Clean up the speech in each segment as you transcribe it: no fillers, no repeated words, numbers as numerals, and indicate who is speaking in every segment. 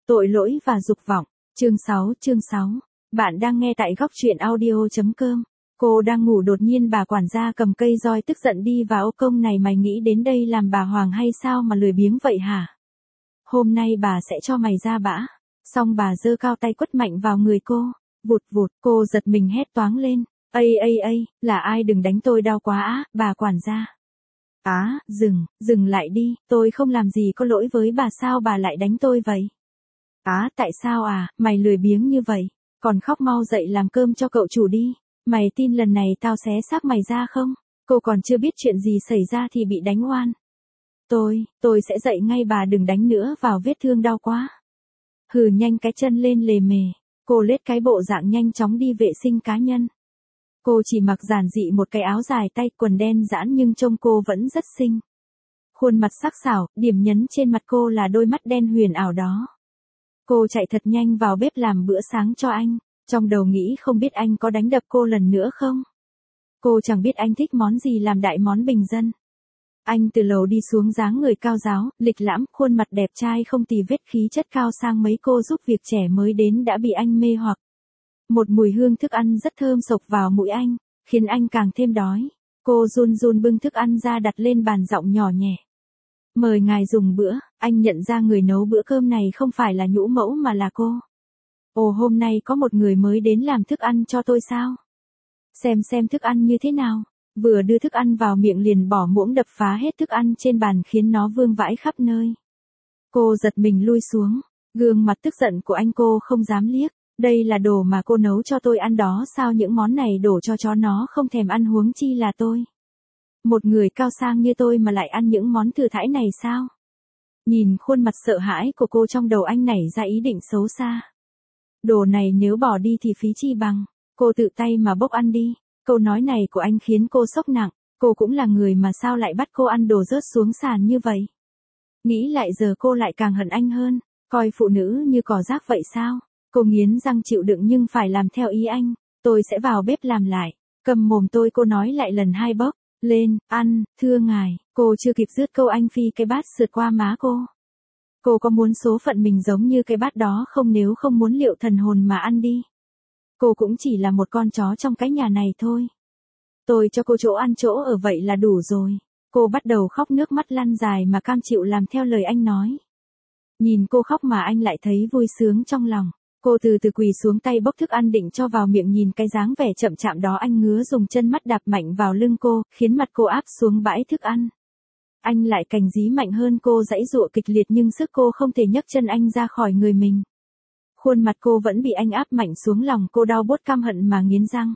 Speaker 1: Tội lỗi và dục vọng. Chương 6. Bạn đang nghe tại góc truyện audio.com. Cô đang ngủ đột nhiên bà quản gia cầm cây roi tức giận đi vào ô công này, mày nghĩ đến đây làm bà hoàng hay sao mà lười biếng vậy hả? Hôm nay bà sẽ cho mày ra bã. Xong bà giơ cao tay quất mạnh vào người cô. Vụt vụt, cô giật mình hét toáng lên. Ây, là ai, đừng đánh tôi đau quá á, bà quản gia. Dừng lại đi, tôi không làm gì có lỗi với bà, sao bà lại đánh tôi vậy? Tại sao mày lười biếng như vậy, còn khóc, mau dậy làm cơm cho cậu chủ đi, mày tin lần này tao xé xác mày ra không? Cô còn chưa biết chuyện gì xảy ra thì bị đánh oan. Tôi sẽ dậy ngay, bà đừng đánh nữa vào vết thương đau quá. Hừ, nhanh cái chân lên lề mề, cô lết cái bộ dạng nhanh chóng đi vệ sinh cá nhân. Cô chỉ mặc giản dị một cái áo dài tay quần đen giãn nhưng trông cô vẫn rất xinh. Khuôn mặt sắc sảo, điểm nhấn trên mặt cô là đôi mắt đen huyền ảo đó. Cô chạy thật nhanh vào bếp làm bữa sáng cho anh, trong đầu nghĩ không biết anh có đánh đập cô lần nữa không. Cô chẳng biết anh thích món gì, làm đại món bình dân. Anh từ lầu đi xuống, dáng người cao ráo, lịch lãm, khuôn mặt đẹp trai không tì vết, khí chất cao sang, mấy cô giúp việc trẻ mới đến đã bị anh mê hoặc. Một mùi hương thức ăn rất thơm xộc vào mũi anh, khiến anh càng thêm đói. Cô run run bưng thức ăn ra đặt lên bàn, giọng nhỏ nhẹ. Mời ngài dùng bữa. Anh nhận ra người nấu bữa cơm này không phải là Nhũ Mẫu mà là cô. Ồ, hôm nay có một người mới đến làm thức ăn cho tôi sao? Xem thức ăn như thế nào. Vừa đưa thức ăn vào miệng liền bỏ muỗng đập phá hết thức ăn trên bàn khiến nó vương vãi khắp nơi. Cô giật mình lui xuống, gương mặt tức giận của anh cô không dám liếc. Đây là đồ mà cô nấu cho tôi ăn đó sao, những món này đổ cho chó nó không thèm ăn, huống chi là tôi. Một người cao sang như tôi mà lại ăn những món thừa thãi này sao? Nhìn khuôn mặt sợ hãi của cô, trong đầu anh nảy ra ý định xấu xa. Đồ này nếu bỏ đi thì phí chi bằng, cô tự tay mà bốc ăn đi. Câu nói này của anh khiến cô sốc nặng, cô cũng là người mà sao lại bắt cô ăn đồ rớt xuống sàn như vậy? Nghĩ lại giờ cô lại càng hận anh hơn, coi phụ nữ như cỏ rác vậy sao? Cô nghiến răng chịu đựng nhưng phải làm theo ý anh. Tôi sẽ vào bếp làm lại. Cầm mồm tôi, cô nói lại lần hai, bốc lên, ăn, thưa ngài. Cô chưa kịp dứt câu anh phi cái bát sượt qua má cô. Cô có muốn số phận mình giống như cái bát đó không? Nếu không muốn liệu thần hồn mà ăn đi. Cô cũng chỉ là một con chó trong cái nhà này thôi. Tôi cho cô chỗ ăn chỗ ở vậy là đủ rồi. Cô bắt đầu khóc, nước mắt lăn dài mà cam chịu làm theo lời anh nói. Nhìn cô khóc mà anh lại thấy vui sướng trong lòng. Cô từ từ quỳ xuống, tay bốc thức ăn định cho vào miệng, nhìn cái dáng vẻ chậm chạm đó anh ngứa dùng chân mắt đạp mạnh vào lưng cô, khiến mặt cô áp xuống bãi thức ăn. Anh lại cành dí mạnh hơn, cô giãy giụa kịch liệt nhưng sức cô không thể nhấc chân anh ra khỏi người mình. Khuôn mặt cô vẫn bị anh áp mạnh xuống, lòng cô đau buốt căm hận mà nghiến răng.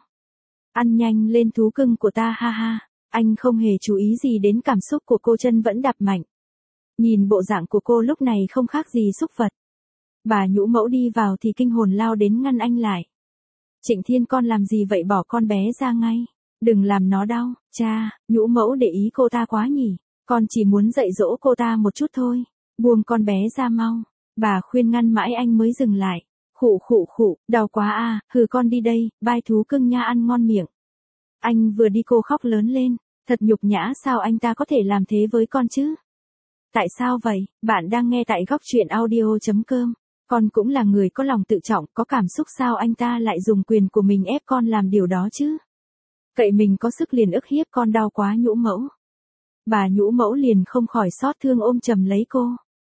Speaker 1: Ăn nhanh lên thú cưng của ta, ha ha. Anh không hề chú ý gì đến cảm xúc của cô, chân vẫn đạp mạnh. Nhìn bộ dạng của cô lúc này không khác gì súc vật. Bà Nhũ Mẫu đi vào thì kinh hồn lao đến ngăn anh lại. Trịnh Thiên, con làm gì vậy, bỏ con bé ra ngay. Đừng làm nó đau. Cha, Nhũ Mẫu để ý cô ta quá nhỉ. Con chỉ muốn dạy dỗ cô ta một chút thôi. Buông con bé ra mau. Bà khuyên ngăn mãi anh mới dừng lại. Khụ, đau quá hừ, con đi đây, bye thú cưng nha, ăn ngon miệng. Anh vừa đi cô khóc lớn lên. Thật nhục nhã, sao anh ta có thể làm thế với con chứ? Tại sao vậy? Bạn đang nghe tại góc truyện audio.com. Con cũng là người có lòng tự trọng, có cảm xúc, sao anh ta lại dùng quyền của mình ép con làm điều đó chứ? Cậy mình có sức liền ức hiếp con, đau quá Nhũ Mẫu. Bà Nhũ Mẫu liền không khỏi xót thương ôm chầm lấy cô.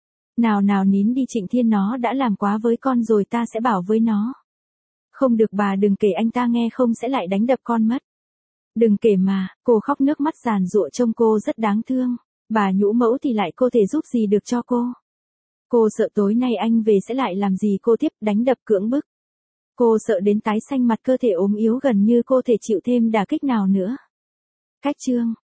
Speaker 1: Nào nín đi Trịnh Thiên, nó đã làm quá với con rồi, ta sẽ bảo với nó. Không được, bà đừng kể, anh ta nghe không sẽ lại đánh đập con mất. Đừng kể mà, cô khóc nước mắt giàn giụa, trông cô rất đáng thương. Bà Nhũ Mẫu thì lại cô thể giúp gì được cho cô. Cô sợ tối nay anh về sẽ lại làm gì cô tiếp, đánh đập cưỡng bức. Cô sợ đến tái xanh mặt, cơ thể ốm yếu gần như cô thể chịu thêm đả kích nào nữa. Cách chương